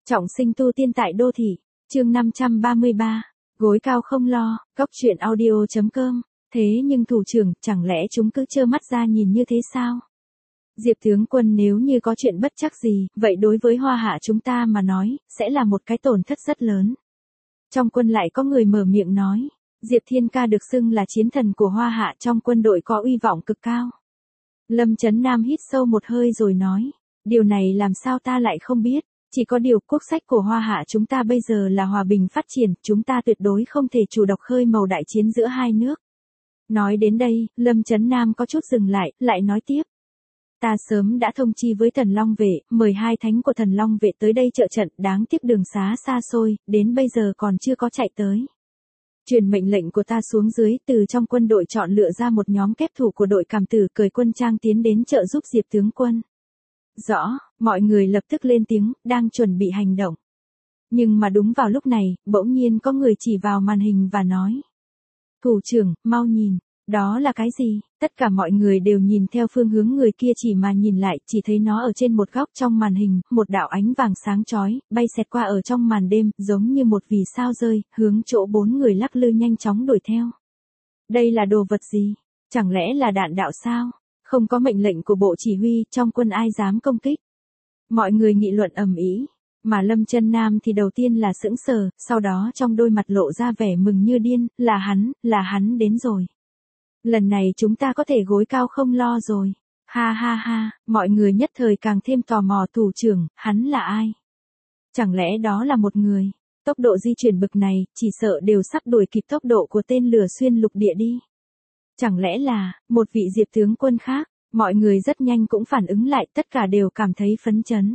Trọng sinh tu tiên tại đô thị, chương 533, gối cao không lo, góc chuyện audio.com, thế nhưng thủ trưởng, chẳng lẽ chúng cứ trơ mắt ra nhìn như thế sao? Diệp tướng quân nếu như có chuyện bất trắc gì, vậy đối với Hoa Hạ chúng ta mà nói, sẽ là một cái tổn thất rất lớn. Trong quân lại có người mở miệng nói, Diệp Thiên Ca được xưng là chiến thần của Hoa Hạ, trong quân đội có uy vọng cực cao. Lâm Chấn Nam hít sâu một hơi rồi nói, điều này làm sao ta lại không biết. Chỉ có điều quốc sách của Hoa Hạ chúng ta bây giờ là hòa bình phát triển, chúng ta tuyệt đối không thể chủ động khơi mào đại chiến giữa hai nước. Nói đến đây, Lâm Chấn Nam có chút dừng lại nói tiếp. Ta sớm đã thông chi với Thần Long Vệ, mời hai thánh của Thần Long Vệ tới đây trợ trận, đáng tiếc đường xá xa xôi, đến bây giờ còn chưa có chạy tới. Truyền mệnh lệnh của ta xuống dưới, từ trong quân đội chọn lựa ra một nhóm kép thủ của đội Cảm Tử cởi quân trang tiến đến trợ giúp Diệp tướng quân. Rõ, mọi người lập tức lên tiếng, đang chuẩn bị hành động. Nhưng mà đúng vào lúc này, bỗng nhiên có người chỉ vào màn hình và nói. Thủ trưởng, mau nhìn, đó là cái gì? Tất cả mọi người đều nhìn theo phương hướng người kia chỉ mà nhìn lại, chỉ thấy nó ở trên một góc trong màn hình, một đạo ánh vàng sáng chói, bay xẹt qua ở trong màn đêm, giống như một vì sao rơi, hướng chỗ bốn người lắc lư nhanh chóng đuổi theo. Đây là đồ vật gì? Chẳng lẽ là đạn đạo sao? Không có mệnh lệnh của bộ chỉ huy, trong quân ai dám công kích. Mọi người nghị luận ầm ĩ, mà Lâm Chân Nam thì đầu tiên là sững sờ, sau đó trong đôi mặt lộ ra vẻ mừng như điên, là hắn đến rồi. Lần này chúng ta có thể gối cao không lo rồi. Ha ha ha, mọi người nhất thời càng thêm tò mò thủ trưởng, hắn là ai? Chẳng lẽ đó là một người? Tốc độ di chuyển bực này, chỉ sợ đều sắp đuổi kịp tốc độ của tên lửa xuyên lục địa đi. Chẳng lẽ là, một vị Diệp tướng quân khác, mọi người rất nhanh cũng phản ứng lại, tất cả đều cảm thấy phấn chấn.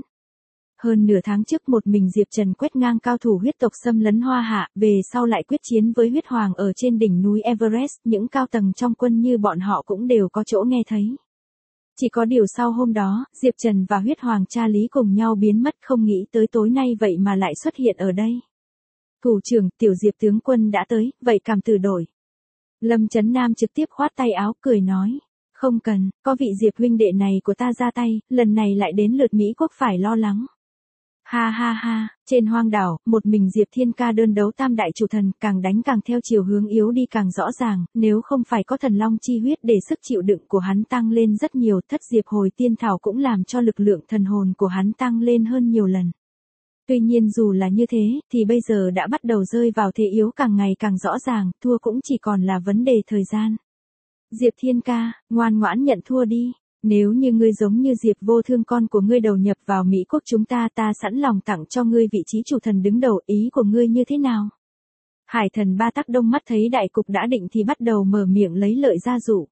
Hơn nửa tháng trước một mình Diệp Trần quét ngang cao thủ huyết tộc xâm lấn Hoa Hạ, về sau lại quyết chiến với huyết hoàng ở trên đỉnh núi Everest, những cao tầng trong quân như bọn họ cũng đều có chỗ nghe thấy. Chỉ có điều sau hôm đó, Diệp Trần và huyết hoàng cha Lý cùng nhau biến mất, không nghĩ tới tối nay vậy mà lại xuất hiện ở đây. Thủ trưởng, tiểu Diệp tướng quân đã tới, vậy Cảm Tử đổi. Lâm Chấn Nam trực tiếp khoát tay áo cười nói, không cần, có vị Diệp huynh đệ này của ta ra tay, lần này lại đến lượt Mỹ quốc phải lo lắng. Ha ha ha, trên hoang đảo, một mình Diệp Thiên Ca đơn đấu tam đại chủ thần, càng đánh càng theo chiều hướng yếu đi càng rõ ràng, nếu không phải có thần long chi huyết để sức chịu đựng của hắn tăng lên rất nhiều, thất diệp hồi tiên thảo cũng làm cho lực lượng thần hồn của hắn tăng lên hơn nhiều lần. Tuy nhiên dù là như thế, thì bây giờ đã bắt đầu rơi vào thế yếu càng ngày càng rõ ràng, thua cũng chỉ còn là vấn đề thời gian. Diệp Thiên Ca, ngoan ngoãn nhận thua đi. Nếu như ngươi giống như Diệp Vô Thương con của ngươi đầu nhập vào Mỹ quốc chúng ta sẵn lòng tặng cho ngươi vị trí chủ thần đứng đầu, ý của ngươi như thế nào? Hải thần Ba Tắc Đông mắt thấy đại cục đã định thì bắt đầu mở miệng lấy lợi ra dụ.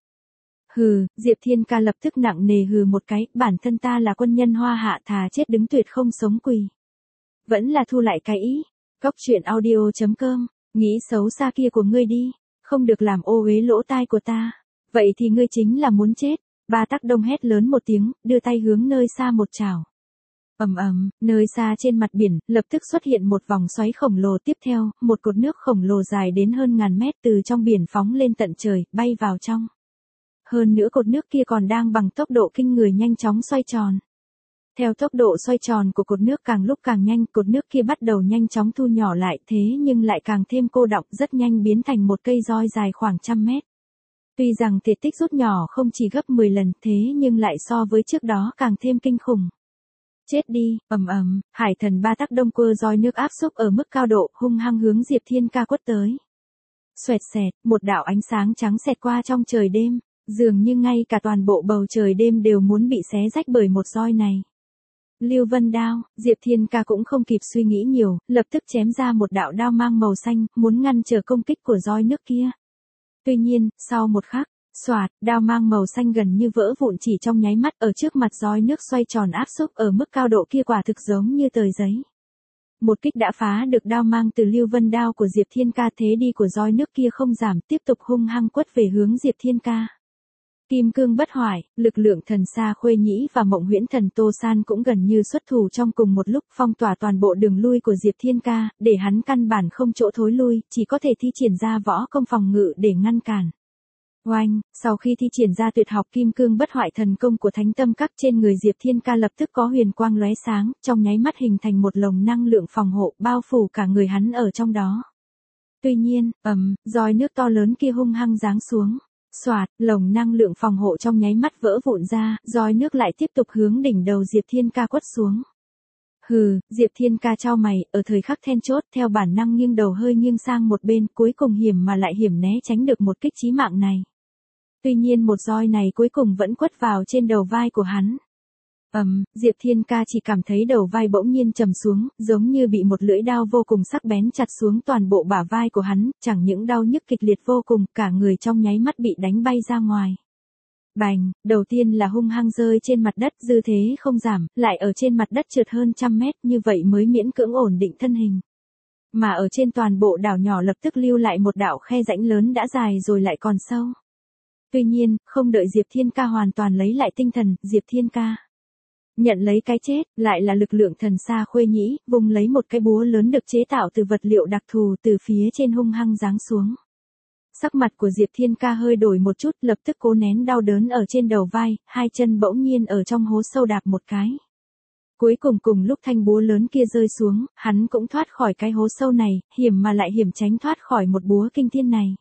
Hừ, Diệp Thiên Ca lập tức nặng nề hừ một cái, bản thân ta là quân nhân Hoa Hạ, thà chết đứng tuyệt không sống quỳ. Vẫn là thu lại cái ý. Góc chuyện audio.com, nghĩ xấu xa kia của ngươi đi, không được làm ô uế lỗ tai của ta. Vậy thì ngươi chính là muốn chết. Ba Tắc Đông hét lớn một tiếng, đưa tay hướng nơi xa một chảo. Nơi xa trên mặt biển, lập tức xuất hiện một vòng xoáy khổng lồ, tiếp theo, một cột nước khổng lồ dài đến hơn ngàn mét từ trong biển phóng lên tận trời, bay vào trong. Hơn nữa cột nước kia còn đang bằng tốc độ kinh người nhanh chóng xoay tròn. Theo tốc độ xoay tròn của cột nước càng lúc càng nhanh, cột nước kia bắt đầu nhanh chóng thu nhỏ lại, thế nhưng lại càng thêm cô đọng, rất nhanh biến thành một cây roi dài khoảng 100 mét. Tuy rằng thể tích rút nhỏ không chỉ gấp 10 lần, thế nhưng lại so với trước đó càng thêm kinh khủng. Chết đi, Hải thần Ba Tắc Đông quơ roi nước áp xúc ở mức cao độ, hung hăng hướng Diệp Thiên Ca quất tới. Xoẹt xẹt, một đạo ánh sáng trắng xẹt qua trong trời đêm, dường như ngay cả toàn bộ bầu trời đêm đều muốn bị xé rách bởi một roi này. Lưu Vân Đao, Diệp Thiên Ca cũng không kịp suy nghĩ nhiều, lập tức chém ra một đạo đao mang màu xanh, muốn ngăn trở công kích của roi nước kia. Tuy nhiên, sau một khắc, xoạt, đao mang màu xanh gần như vỡ vụn chỉ trong nháy mắt, ở trước mặt roi nước xoay tròn áp xúc ở mức cao độ kia quả thực giống như tờ giấy. Một kích đã phá được đao mang từ Lưu Vân Đao của Diệp Thiên Ca, thế đi của roi nước kia không giảm, tiếp tục hung hăng quất về hướng Diệp Thiên Ca. Kim cương bất hoại, lực lượng thần Sa Khuê Nhĩ và Mộng Huyễn Thần Tô San cũng gần như xuất thủ trong cùng một lúc, phong tỏa toàn bộ đường lui của Diệp Thiên Ca, để hắn căn bản không chỗ thối lui, chỉ có thể thi triển ra võ công phòng ngự để ngăn cản. Oanh, sau khi thi triển ra tuyệt học kim cương bất hoại thần công của Thánh Tâm Các, trên người Diệp Thiên Ca lập tức có huyền quang lóe sáng, trong nháy mắt hình thành một lồng năng lượng phòng hộ bao phủ cả người hắn ở trong đó. Tuy nhiên, roi nước to lớn kia hung hăng giáng xuống. Xoạt, lồng năng lượng phòng hộ trong nháy mắt vỡ vụn ra, roi nước lại tiếp tục hướng đỉnh đầu Diệp Thiên Ca quất xuống. Hừ, Diệp Thiên Ca chau mày, ở thời khắc then chốt, theo bản năng nghiêng đầu hơi nghiêng sang một bên, cuối cùng hiểm mà lại hiểm né tránh được một kích chí mạng này. Tuy nhiên một roi này cuối cùng vẫn quất vào trên đầu vai của hắn. Diệp Thiên Ca chỉ cảm thấy đầu vai bỗng nhiên trầm xuống, giống như bị một lưỡi dao vô cùng sắc bén chặt xuống toàn bộ bả vai của hắn, chẳng những đau nhức kịch liệt vô cùng, cả người trong nháy mắt bị đánh bay ra ngoài. Bành, đầu tiên là hung hăng rơi trên mặt đất, dư thế không giảm, lại ở trên mặt đất trượt hơn 100 mét, như vậy mới miễn cưỡng ổn định thân hình. Mà ở trên toàn bộ đảo nhỏ lập tức lưu lại một đạo khe rãnh lớn đã dài rồi lại còn sâu. Tuy nhiên, không đợi Diệp Thiên Ca hoàn toàn lấy lại tinh thần, Diệp Thiên Ca nhận lấy cái chết, lại là lực lượng thần xa Khuê Nhĩ, vùng lấy một cái búa lớn được chế tạo từ vật liệu đặc thù từ phía trên hung hăng giáng xuống. Sắc mặt của Diệp Thiên Ca hơi đổi một chút, lập tức cố nén đau đớn ở trên đầu vai, hai chân bỗng nhiên ở trong hố sâu đạp một cái. Cuối cùng cùng lúc thanh búa lớn kia rơi xuống, hắn cũng thoát khỏi cái hố sâu này, hiểm mà lại hiểm tránh thoát khỏi một búa kinh thiên này.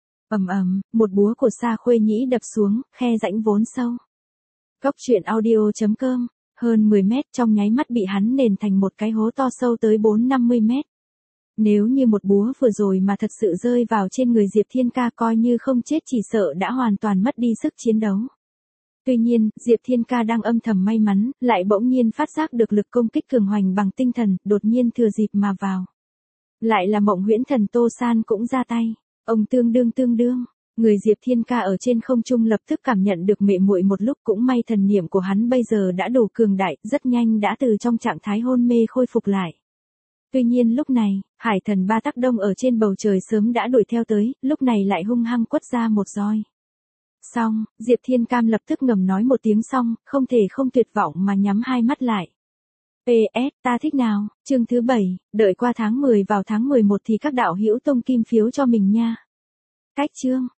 Một búa của Sa Khuê Nhĩ đập xuống, khe rãnh vốn sâu. Góc truyện audio.com, hơn 10 mét trong nháy mắt bị hắn nền thành một cái hố to sâu tới 4-50 mét. Nếu như một búa vừa rồi mà thật sự rơi vào trên người Diệp Thiên Ca coi như không chết chỉ sợ đã hoàn toàn mất đi sức chiến đấu. Tuy nhiên, Diệp Thiên Ca đang âm thầm may mắn, lại bỗng nhiên phát giác được lực công kích cường hoành bằng tinh thần, đột nhiên thừa dịp mà vào. Lại là Mộng Huyễn Thần Tô San cũng ra tay. Ông tương đương, người Diệp Thiên Ca ở trên không trung lập tức cảm nhận được mệ muội một lúc, cũng may thần niệm của hắn bây giờ đã đủ cường đại, rất nhanh đã từ trong trạng thái hôn mê khôi phục lại. Tuy nhiên lúc này, Hải Thần Ba Tắc Đông ở trên bầu trời sớm đã đuổi theo tới, lúc này lại hung hăng quất ra một roi. Xong, Diệp Thiên Cam lập tức ngầm nói một tiếng xong, không thể không tuyệt vọng mà nhắm hai mắt lại. PS, ta thích nào, chương thứ 7, đợi qua tháng 10 vào tháng 11 thì các đạo hữu tông kim phiếu cho mình nha. Cách chương.